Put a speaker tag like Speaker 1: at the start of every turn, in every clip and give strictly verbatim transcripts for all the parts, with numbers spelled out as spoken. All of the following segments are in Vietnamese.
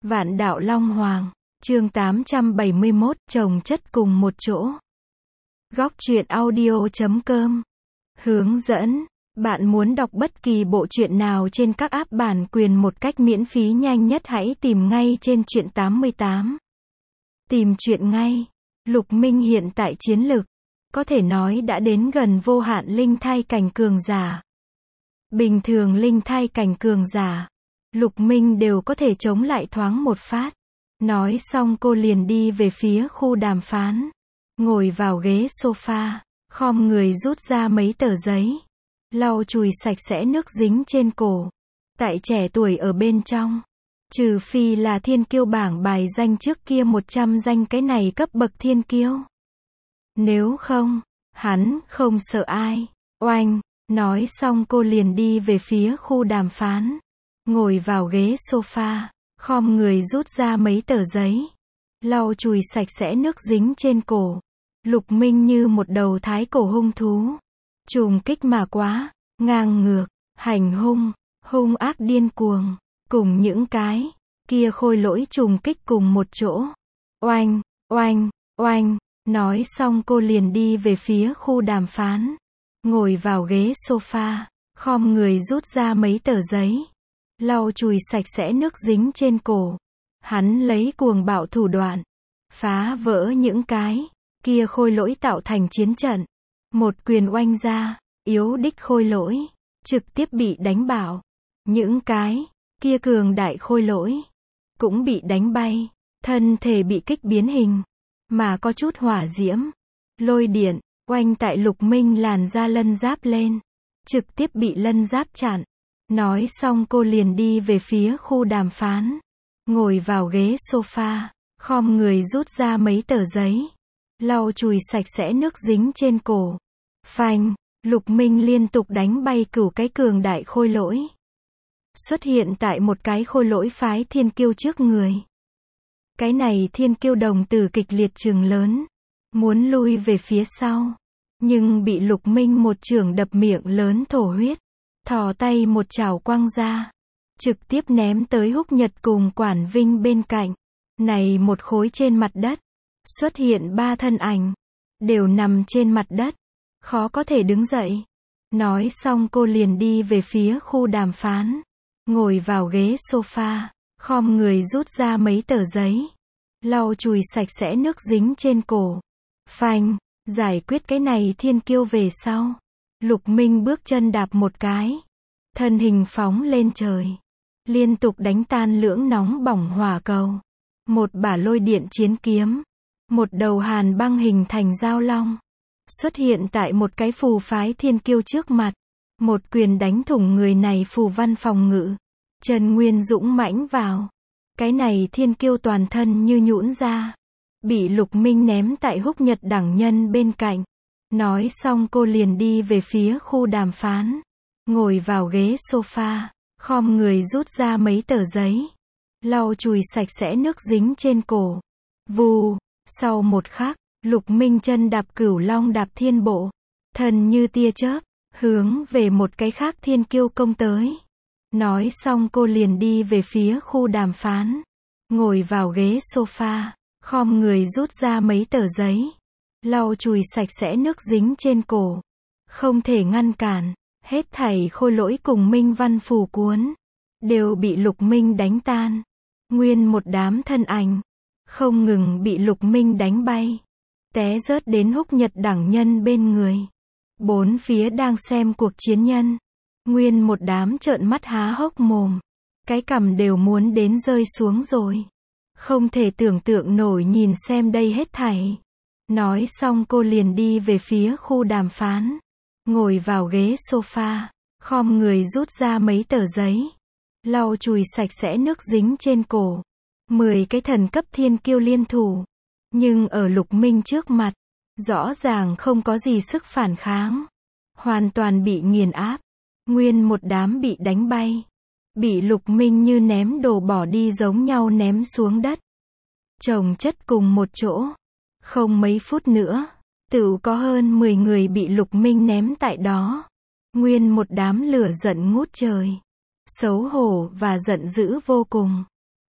Speaker 1: Vạn đạo Long Hoàng, chương tám trăm bảy mươi mốt, chồng chất cùng một chỗ. Góc truyện audio chấm com. Hướng dẫn, bạn muốn đọc bất kỳ bộ truyện nào trên các app bản quyền một cách miễn phí nhanh nhất hãy tìm ngay trên truyện tám mươi tám. Tìm truyện ngay. Lục Minh hiện tại chiến lực, có thể nói đã đến gần vô hạn linh thai cảnh cường giả. Bình thường linh thai cảnh cường giả, Lục Minh đều có thể chống lại thoáng một phát. Nói xong cô liền đi về phía khu đàm phán. Ngồi vào ghế sofa, khom người rút ra mấy tờ giấy. Lau chùi sạch sẽ nước dính trên cổ. Tại trẻ tuổi ở bên trong. Trừ phi là thiên kiêu bảng bài danh trước kia một trăm danh cái này cấp bậc thiên kiêu. Nếu không, hắn không sợ ai. Oanh, nói xong cô liền đi về phía khu đàm phán. Ngồi vào ghế sofa, khom người rút ra mấy tờ giấy. Lau chùi sạch sẽ nước dính trên cổ. Lục Minh như một đầu thái cổ hung thú. Trùng kích mà quá, ngang ngược, hành hung, hung ác điên cuồng. Cùng những cái kia khôi lỗi trùng kích cùng một chỗ. Oanh, oanh, oanh. Nói xong cô liền đi về phía khu đàm phán. Ngồi vào ghế sofa, khom người rút ra mấy tờ giấy. Lau chùi sạch sẽ nước dính trên cổ. Hắn lấy cuồng bạo thủ đoạn, phá vỡ những cái kia khôi lỗi tạo thành chiến trận. Một quyền oanh ra, yếu đích khôi lỗi trực tiếp bị đánh bạo. Những cái kia cường đại khôi lỗi cũng bị đánh bay, thân thể bị kích biến hình, mà có chút hỏa diễm, lôi điện oanh tại Lục Minh làn da lân giáp lên, trực tiếp bị lân giáp chặn. Nói xong cô liền đi về phía khu đàm phán. Ngồi vào ghế sofa, khom người rút ra mấy tờ giấy. Lau chùi sạch sẽ nước dính trên cổ. Phanh, Lục Minh liên tục đánh bay cửu cái cường đại khôi lỗi. Xuất hiện tại một cái khôi lỗi phái thiên kiêu trước người. Cái này thiên kiêu đồng tử kịch liệt trừng lớn. Muốn lui về phía sau. Nhưng bị Lục Minh một chưởng đập miệng lớn thổ huyết. Thò tay một chảo quăng ra. Trực tiếp ném tới Húc Nhật cùng Quản Vinh bên cạnh. Này một khối trên mặt đất. Xuất hiện ba thân ảnh. Đều nằm trên mặt đất. Khó có thể đứng dậy. Nói xong cô liền đi về phía khu đàm phán. Ngồi vào ghế sofa. Khom người rút ra mấy tờ giấy. Lau chùi sạch sẽ nước dính trên cổ. Phanh, giải quyết cái này thiên kiêu về sau. Lục Minh bước chân đạp một cái. Thân hình phóng lên trời. Liên tục đánh tan lưỡng nóng bỏng hỏa cầu. Một bả lôi điện chiến kiếm. Một đầu hàn băng hình thành dao long. Xuất hiện tại một cái phù phái thiên kiêu trước mặt. Một quyền đánh thủng người này phù văn phòng ngự. Trần Nguyên dũng mãnh vào. Cái này thiên kiêu toàn thân như nhũn ra. Bị Lục Minh ném tại Húc Nhật đẳng nhân bên cạnh. Nói xong cô liền đi về phía khu đàm phán. Ngồi vào ghế sofa, khom người rút ra mấy tờ giấy. Lau chùi sạch sẽ nước dính trên cổ. Vù, sau một khắc, Lục Minh chân đạp cửu long đạp thiên bộ. Thân như tia chớp, hướng về một cái khác thiên kiêu công tới. Nói xong cô liền đi về phía khu đàm phán. Ngồi vào ghế sofa, khom người rút ra mấy tờ giấy. Lau chùi sạch sẽ nước dính trên cổ. Không thể ngăn cản. Hết thảy khôi lỗi cùng minh văn phù cuốn. Đều bị Lục Minh đánh tan. Nguyên một đám thân ảnh. Không ngừng bị Lục Minh đánh bay. Té rớt đến Húc Nhật đẳng nhân bên người. Bốn phía đang xem cuộc chiến nhân. Nguyên một đám trợn mắt há hốc mồm. Cái cằm đều muốn đến rơi xuống rồi. Không thể tưởng tượng nổi nhìn xem đây hết thảy. Nói xong cô liền đi về phía khu đàm phán. Ngồi vào ghế sofa, khom người rút ra mấy tờ giấy. Lau chùi sạch sẽ nước dính trên cổ. Mười cái thần cấp thiên kiêu liên thủ. Nhưng ở Lục Minh trước mặt, rõ ràng không có gì sức phản kháng. Hoàn toàn bị nghiền áp. Nguyên một đám bị đánh bay. Bị Lục Minh như ném đồ bỏ đi giống nhau ném xuống đất. Chồng chất cùng một chỗ. Không mấy phút nữa. Tựu có hơn mười người bị Lục Minh ném tại đó. Nguyên một đám lửa giận ngút trời. Xấu hổ và giận dữ vô cùng.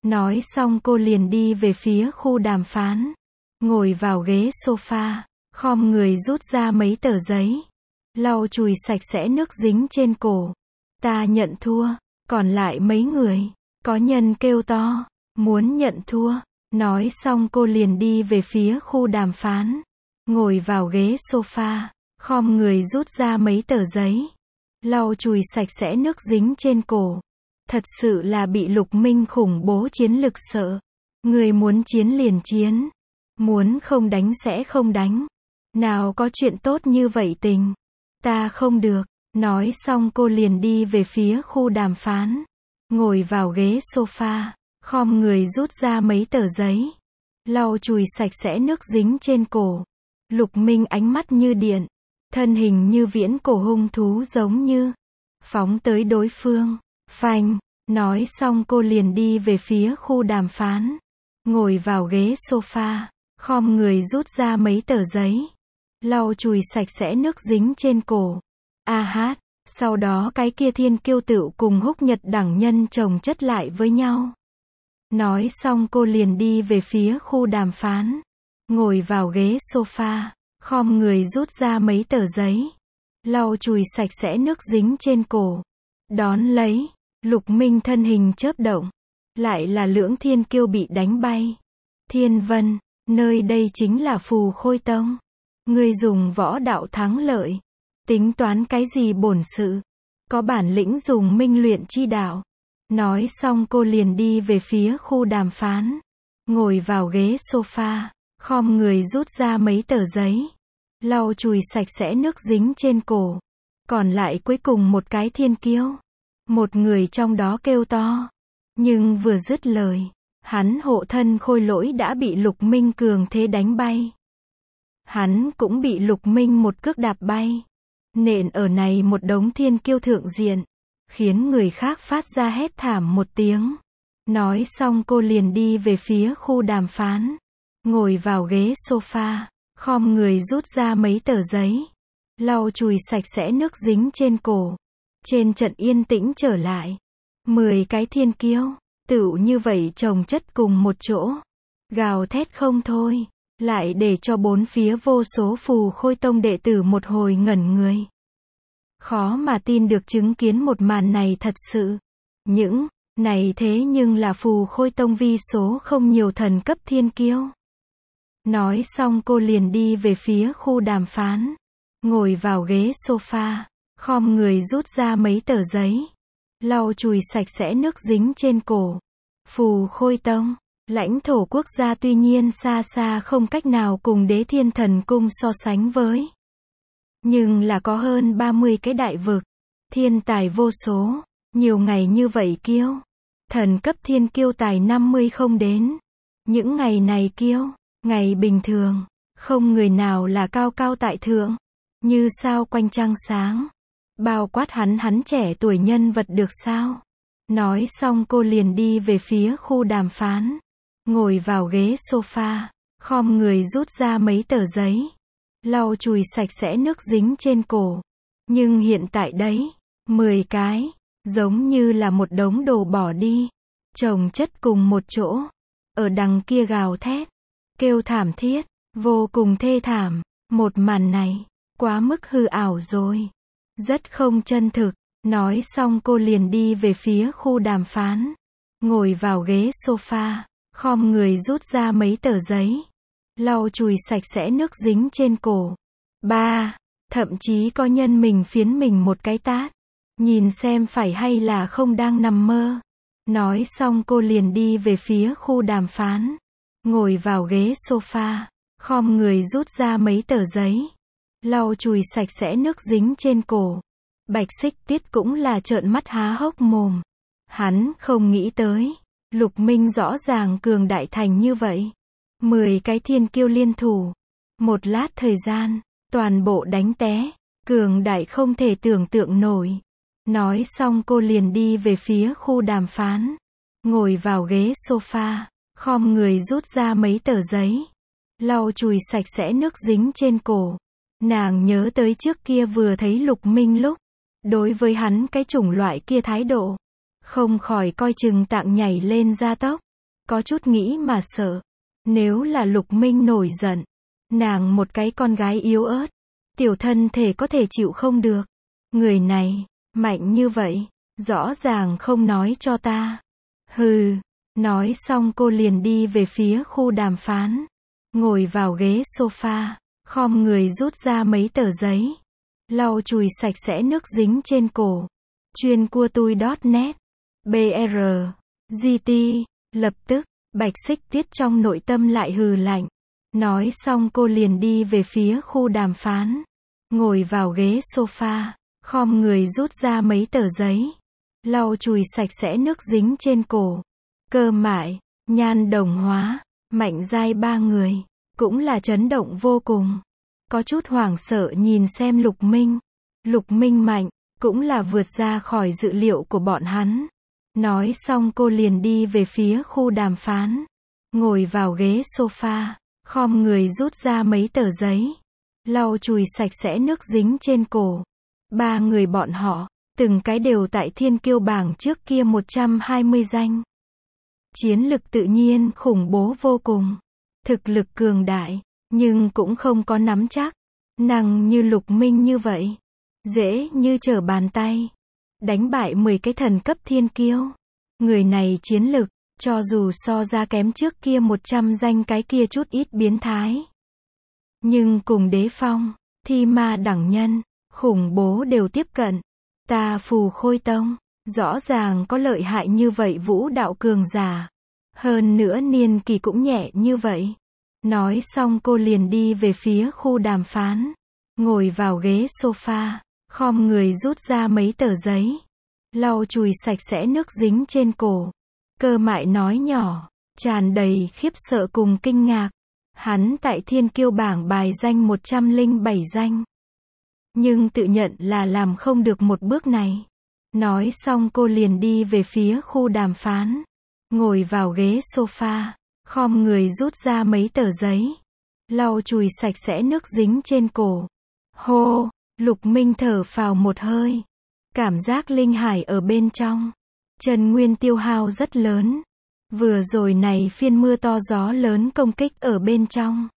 Speaker 1: Nói xong cô liền đi về phía khu đàm phán. Ngồi vào ghế sofa, khom người rút ra mấy tờ giấy. Lau chùi sạch sẽ nước dính trên cổ. Ta nhận thua. Còn lại mấy người. Có nhân kêu to. Muốn nhận thua. Nói xong cô liền đi về phía khu đàm phán. Ngồi vào ghế sofa, khom người rút ra mấy tờ giấy. Lau chùi sạch sẽ nước dính trên cổ. Thật sự là bị Lục Minh khủng bố chiến lực sợ. Người muốn chiến liền chiến. Muốn không đánh sẽ không đánh. Nào có chuyện tốt như vậy tình. Ta không được. Nói xong cô liền đi về phía khu đàm phán. Ngồi vào ghế sofa, khom người rút ra mấy tờ giấy. Lau chùi sạch sẽ nước dính trên cổ. Lục Minh ánh mắt như điện. Thân hình như viễn cổ hung thú giống như. Phóng tới đối phương. Phanh. Nói xong cô liền đi về phía khu đàm phán. Ngồi vào ghế sofa. Khom người rút ra mấy tờ giấy. Lau chùi sạch sẽ nước dính trên cổ. A hát. Sau đó cái kia thiên kiêu tựu cùng Húc Nhật đẳng nhân chồng chất lại với nhau. Nói xong cô liền đi về phía khu đàm phán. Ngồi vào ghế sofa. Khom người rút ra mấy tờ giấy. Lau chùi sạch sẽ nước dính trên cổ. Đón lấy. Lục Minh thân hình chớp động. Lại là lưỡng thiên kiêu bị đánh bay. Thiên Vân. Nơi đây chính là Phù Khôi Tông. Ngươi dùng võ đạo thắng lợi. Tính toán cái gì bổn sự. Có bản lĩnh dùng minh luyện chi đạo. Nói xong cô liền đi về phía khu đàm phán. Ngồi vào ghế sofa. Khom người rút ra mấy tờ giấy. Lau chùi sạch sẽ nước dính trên cổ. Còn lại cuối cùng một cái thiên kiêu. Một người trong đó kêu to. Nhưng vừa dứt lời. Hắn hộ thân khôi lỗi đã bị Lục Minh cường thế đánh bay. Hắn cũng bị Lục Minh một cước đạp bay. Nện ở này một đống thiên kiêu thượng diện. Khiến người khác phát ra hét thảm một tiếng. Nói xong cô liền đi về phía khu đàm phán. Ngồi vào ghế sofa. Khom người rút ra mấy tờ giấy. Lau chùi sạch sẽ nước dính trên cổ. Trên trận yên tĩnh trở lại. Mười cái thiên kiêu. Tựu như vậy chồng chất cùng một chỗ. Gào thét không thôi. Lại để cho bốn phía vô số Phù Khôi Tông đệ tử một hồi ngẩn người. Khó mà tin được chứng kiến một màn này thật sự. Những này thế nhưng là Phù Khôi Tông vi số không nhiều thần cấp thiên kiêu. Nói xong cô liền đi về phía khu đàm phán. Ngồi vào ghế sofa. Khom người rút ra mấy tờ giấy. Lau chùi sạch sẽ nước dính trên cổ. Phù Khôi Tông. Lãnh thổ quốc gia tuy nhiên xa xa không cách nào cùng Đế Thiên Thần Cung so sánh với. Nhưng là có hơn ba mươi cái đại vực. Thiên tài vô số. Nhiều ngày như vậy kiêu. Thần cấp thiên kiêu tài năm mươi không đến. Những ngày này kiêu. Ngày bình thường. Không người nào là cao cao tại thượng. Như sao quanh trăng sáng. Bao quát hắn hắn trẻ tuổi nhân vật được sao. Nói xong cô liền đi về phía khu đàm phán. Ngồi vào ghế sofa. Khom người rút ra mấy tờ giấy. Lau chùi sạch sẽ nước dính trên cổ. Nhưng hiện tại đấy. Mười cái. Giống như là một đống đồ bỏ đi. Chồng chất cùng một chỗ. Ở đằng kia gào thét. Kêu thảm thiết. Vô cùng thê thảm. Một màn này. Quá mức hư ảo rồi. Rất không chân thực. Nói xong cô liền đi về phía khu đàm phán. Ngồi vào ghế sofa. Khom người rút ra mấy tờ giấy. Lau chùi sạch sẽ nước dính trên cổ. Ba. Thậm chí có nhân mình phiến mình một cái tát. Nhìn xem phải hay là không đang nằm mơ. Nói xong cô liền đi về phía khu đàm phán. Ngồi vào ghế sofa. Khom người rút ra mấy tờ giấy. Lau chùi sạch sẽ nước dính trên cổ. Bạch Xích Tiết cũng là trợn mắt há hốc mồm. Hắn không nghĩ tới. Lục Minh rõ ràng cường đại thành như vậy. Mười cái thiên kiêu liên thủ. Một lát thời gian. Toàn bộ đánh té. Cường đại không thể tưởng tượng nổi. Nói xong cô liền đi về phía khu đàm phán. Ngồi vào ghế sofa. Khom người rút ra mấy tờ giấy. Lau chùi sạch sẽ nước dính trên cổ. Nàng nhớ tới trước kia vừa thấy Lục Minh lúc. Đối với hắn cái chủng loại kia thái độ. Không khỏi coi chừng tạng nhảy lên gia tốc. có chút nghĩ mà sợ. Nếu là Lục Minh nổi giận, nàng một cái con gái yếu ớt, tiểu thân thể có thể chịu không được. Người này, mạnh như vậy, rõ ràng không nói cho ta. Hừ, nói xong cô liền đi về phía khu đàm phán. Ngồi vào ghế sofa, khom người rút ra mấy tờ giấy. Lau chùi sạch sẽ nước dính trên cổ. Chuyên cua tui .net, bê rờ, giê tê, lập tức, Bạch Xích Tuyết trong nội tâm lại hừ lạnh. Nói xong cô liền đi về phía khu đàm phán. Ngồi vào ghế sofa, khom người rút ra mấy tờ giấy. Lau chùi sạch sẽ nước dính trên cổ. Cơ Mại, Nhan Đồng Hóa, Mạnh Giai ba người, cũng là chấn động vô cùng. Có chút hoảng sợ nhìn xem Lục Minh. Lục Minh mạnh, cũng là vượt ra khỏi dự liệu của bọn hắn. Nói xong cô liền đi về phía khu đàm phán. Ngồi vào ghế sofa, khom người rút ra mấy tờ giấy. Lau chùi sạch sẽ nước dính trên cổ. Ba người bọn họ, từng cái đều tại thiên kiêu bảng trước kia một trăm hai mươi danh. Chiến lực tự nhiên khủng bố vô cùng. Thực lực cường đại, nhưng cũng không có nắm chắc. Năng như Lục Minh như vậy, dễ như trở bàn tay. Đánh bại mười cái thần cấp thiên kiêu. Người này chiến lực, cho dù so ra kém trước kia một trăm danh cái kia chút ít biến thái. Nhưng cùng Đế Phong, Thi Ma đẳng nhân, khủng bố đều tiếp cận. Ta Phù Khôi Tông, rõ ràng có lợi hại như vậy vũ đạo cường giả. Hơn nữa niên kỳ cũng nhẹ như vậy. Nói xong cô liền đi về phía khu đàm phán. Ngồi vào ghế sofa, khom người rút ra mấy tờ giấy. Lau chùi sạch sẽ nước dính trên cổ. Cơ Mại nói nhỏ, tràn đầy khiếp sợ cùng kinh ngạc. Hắn tại thiên kiêu bảng bài danh một trăm lẻ bảy danh. Nhưng tự nhận là làm không được một bước này. Nói xong cô liền đi về phía khu đàm phán. Ngồi vào ghế sofa, khom người rút ra mấy tờ giấy. Lau chùi sạch sẽ nước dính trên cổ. Hô, Lục Minh thở phào một hơi. Cảm giác linh hải ở bên trong. Chân nguyên tiêu hao rất lớn. Vừa rồi này phiên mưa to gió lớn công kích ở bên trong.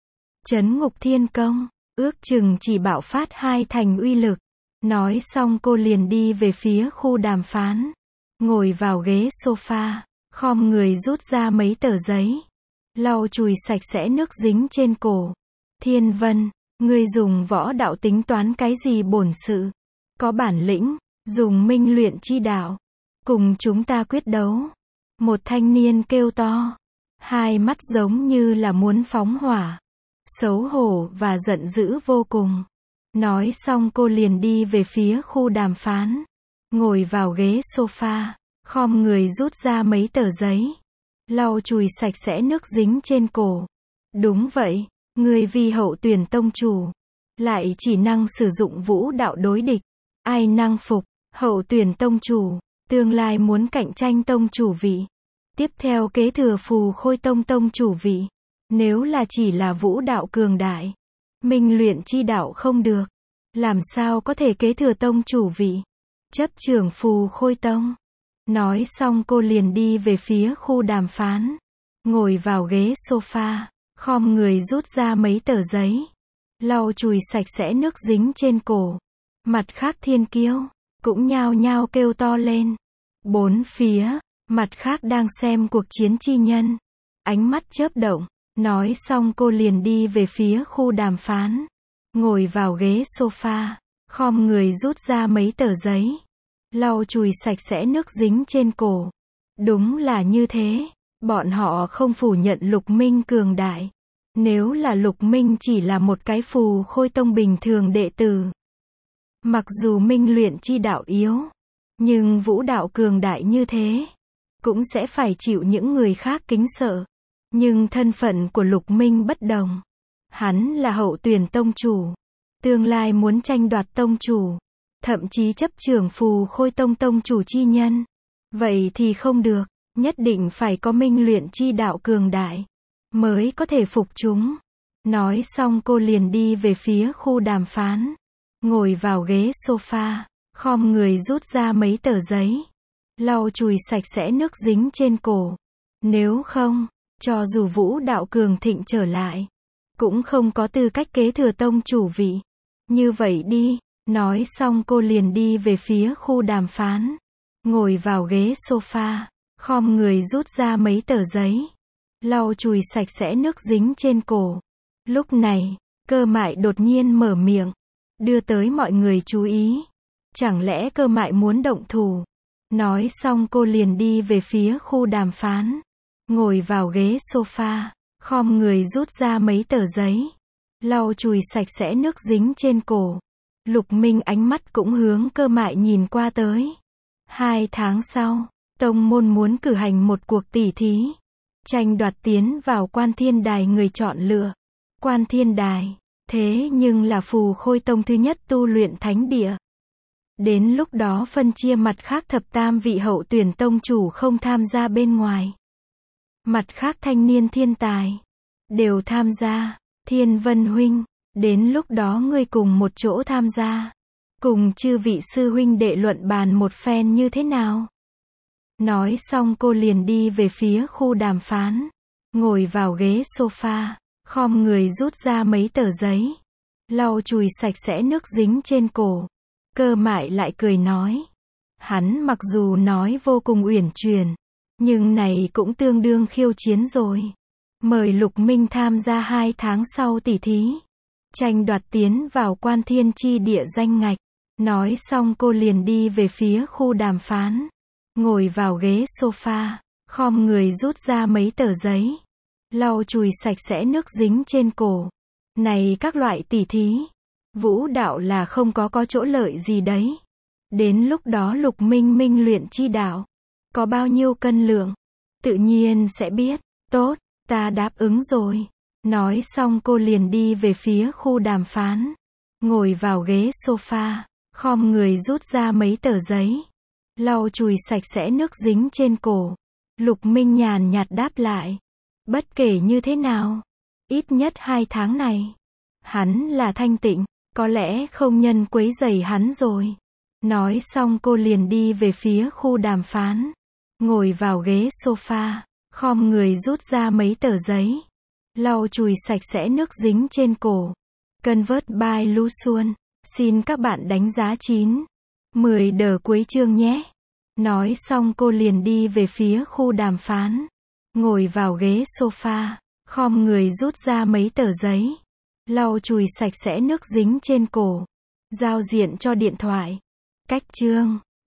Speaker 1: Trấn Ngục Thiên Công, ước chừng chỉ bạo phát hai thành uy lực. Nói xong cô liền đi về phía khu đàm phán. Ngồi vào ghế sofa, khom người rút ra mấy tờ giấy. Lau chùi sạch sẽ nước dính trên cổ. Thiên Vân, ngươi dùng võ đạo tính toán cái gì bổn sự? Có bản lĩnh, dùng minh luyện chi đạo. Cùng chúng ta quyết đấu. Một thanh niên kêu to. Hai mắt giống như là muốn phóng hỏa. Xấu hổ và giận dữ vô cùng. Nói xong cô liền đi về phía khu đàm phán. Ngồi vào ghế sofa, khom người rút ra mấy tờ giấy. Lau chùi sạch sẽ nước dính trên cổ. Đúng vậy, người vì Hậu Tuyển tông chủ. Lại chỉ năng sử dụng vũ đạo đối địch. Ai năng phục, Hậu Tuyển tông chủ. Tương lai muốn cạnh tranh tông chủ vị. Tiếp theo kế thừa Phù Khôi Tông tông chủ vị. Nếu là chỉ là vũ đạo cường đại, minh luyện chi đạo không được. Làm sao có thể kế thừa tông chủ vị? Chấp trưởng Phù Khôi Tông. Nói xong cô liền đi về phía khu đàm phán. Ngồi vào ghế sofa, khom người rút ra mấy tờ giấy. Lau chùi sạch sẽ nước dính trên cổ. Mặt khác thiên kiêu, cũng nhao nhao kêu to lên. Bốn phía, mặt khác đang xem cuộc chiến chi nhân. Ánh mắt chớp động. Nói xong cô liền đi về phía khu đàm phán. Ngồi vào ghế sofa, khom người rút ra mấy tờ giấy. Lau chùi sạch sẽ nước dính trên cổ. Đúng là như thế. Bọn họ không phủ nhận Lục Minh cường đại. Nếu là Lục Minh chỉ là một cái Phù Khôi Tông bình thường đệ tử. Mặc dù minh luyện chi đạo yếu, nhưng vũ đạo cường đại như thế, cũng sẽ phải chịu những người khác kính sợ. Nhưng thân phận của Lục Minh bất đồng. Hắn là Hậu Tuyển tông chủ. Tương lai muốn tranh đoạt tông chủ. Thậm chí chấp trưởng Phù Khôi Tông tông chủ chi nhân. Vậy thì không được. Nhất định phải có minh luyện chi đạo cường đại. Mới có thể phục chúng. Nói xong cô liền đi về phía khu đàm phán. Ngồi vào ghế sofa. Khom người rút ra mấy tờ giấy. Lau chùi sạch sẽ nước dính trên cổ. Nếu không, cho dù Vũ đạo cường thịnh trở lại, cũng không có tư cách kế thừa tông chủ vị. Như vậy đi, nói xong cô liền đi về phía khu đàm phán. Ngồi vào ghế sofa, khom người rút ra mấy tờ giấy. Lau chùi sạch sẽ nước dính trên cổ. Lúc này, Cơ Mại đột nhiên mở miệng, đưa tới mọi người chú ý. Chẳng lẽ Cơ Mại muốn động thủ? Nói xong cô liền đi về phía khu đàm phán. Ngồi vào ghế sofa, khom người rút ra mấy tờ giấy. Lau chùi sạch sẽ nước dính trên cổ. Lục Minh ánh mắt cũng hướng Cơ Mại nhìn qua tới. Hai tháng sau, tông môn muốn cử hành một cuộc tỉ thí. Tranh đoạt tiến vào Quan Thiên Đài người chọn lựa. Quan Thiên Đài, thế nhưng là Phù Khôi Tông thứ nhất tu luyện thánh địa. Đến lúc đó phân chia mặt khác thập tam vị hậu tuyển tông chủ không tham gia bên ngoài. Mặt khác thanh niên thiên tài, đều tham gia. Thiên Vân huynh, đến lúc đó ngươi cùng một chỗ tham gia. Cùng chư vị sư huynh đệ luận bàn một phen như thế nào? Nói xong cô liền đi về phía khu đàm phán. Ngồi vào ghế sofa, khom người rút ra mấy tờ giấy. Lau chùi sạch sẽ nước dính trên cổ. Cơ Mại lại cười nói. Hắn mặc dù nói vô cùng uyển chuyển, nhưng này cũng tương đương khiêu chiến rồi. Mời Lục Minh tham gia hai tháng sau tỉ thí. Tranh đoạt tiến vào Quan Thiên chi địa danh ngạch. Nói xong cô liền đi về phía khu đàm phán. Ngồi vào ghế sofa, khom người rút ra mấy tờ giấy. Lau chùi sạch sẽ nước dính trên cổ. Này các loại tỉ thí, vũ đạo là không có có chỗ lợi gì đấy. Đến lúc đó Lục Minh minh luyện chi đạo, có bao nhiêu cân lượng, tự nhiên sẽ biết. Tốt, ta đáp ứng rồi. Nói xong cô liền đi về phía khu đàm phán. Ngồi vào ghế sofa, khom người rút ra mấy tờ giấy. Lau chùi sạch sẽ nước dính trên cổ. Lục Minh nhàn nhạt đáp lại. Bất kể như thế nào, ít nhất hai tháng này, hắn là thanh tịnh, có lẽ không nhân quấy rầy hắn rồi. Nói xong cô liền đi về phía khu đàm phán. Ngồi vào ghế sofa, khom người rút ra mấy tờ giấy. Lau chùi sạch sẽ nước dính trên cổ. Convert by Lu Xuân. Xin các bạn đánh giá chín, mười đờ cuối chương nhé. Nói xong cô liền đi về phía khu đàm phán. Ngồi vào ghế sofa, khom người rút ra mấy tờ giấy. Lau chùi sạch sẽ nước dính trên cổ. Giao diện cho điện thoại. Cách chương